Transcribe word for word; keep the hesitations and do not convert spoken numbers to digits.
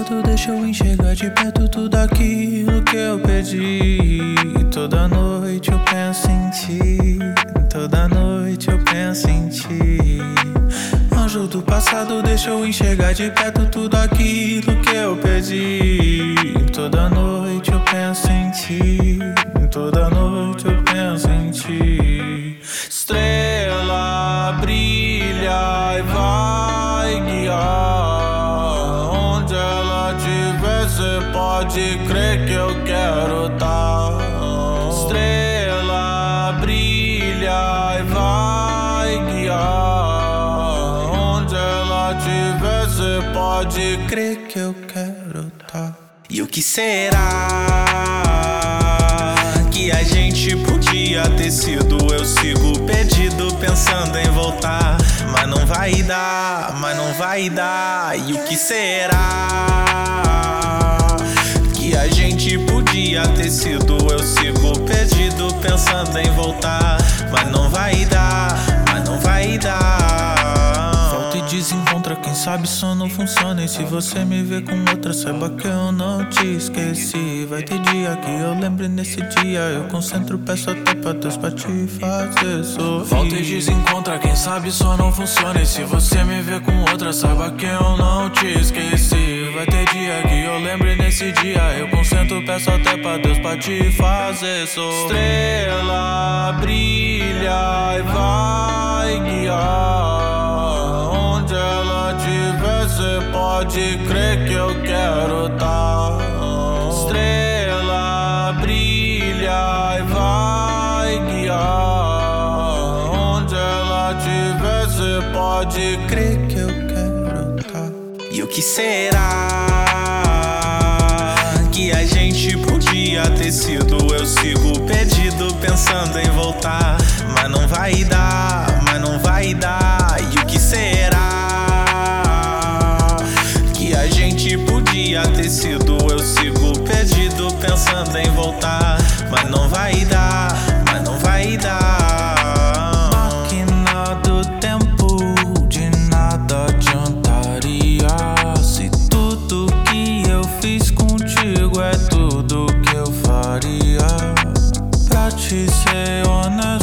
passado deixa eu enxergar de perto tudo aquilo que eu perdi. Toda noite eu penso em ti, toda noite eu penso em ti. Anjo do passado deixa eu enxergar de perto tudo aquilo que eu perdi. Toda noite eu penso em ti, toda noite eu penso em ti. Estrela brilha e vai guiar. Onde ela estiver, cê pode crer que eu quero tá. Estrela brilha e vai guiar. Onde ela estiver, cê pode crer que eu quero tá. E o que será que a gente podia ter sido? Eu sigo perdido pensando em voltar, mas não vai dar, mas não vai dar. E o que será que a gente podia ter sido? Eu sigo perdido pensando em voltar, mas não vai dar, mas não vai dar. Volta e desencontra, quem sabe só não funciona. E se você me vê com outra, saiba que eu não te esqueci. Vai ter dia que eu lembre, nesse dia eu concentro, peço até pra Deus pra te fazer sorrir. Volta e desencontra, quem sabe só não funciona. E se você me vê com outra, saiba que eu não te esqueci. Vai ter dia que eu lembre, nesse dia eu concentro, peço até pra Deus pra te fazer sorrir. Estrela brilha e vai guiar. Onde ela estiver, cê pode crer que eu quero tá. Estrela brilha e vai guiar. Onde ela estiver, cê pode crer que eu quero tá. E o que será que a gente podia ter sido? Eu sigo perdido pensando em voltar, mas não vai dar, mas não vai dar. E o que será que a gente podia ter sido? Eu sigo perdido pensando em voltar, mas não vai dar, mas não vai dar. Máquina do tempo, de nada adiantaria se tudo que eu fiz contigo é tudo que eu faria. Pra te ser honesto,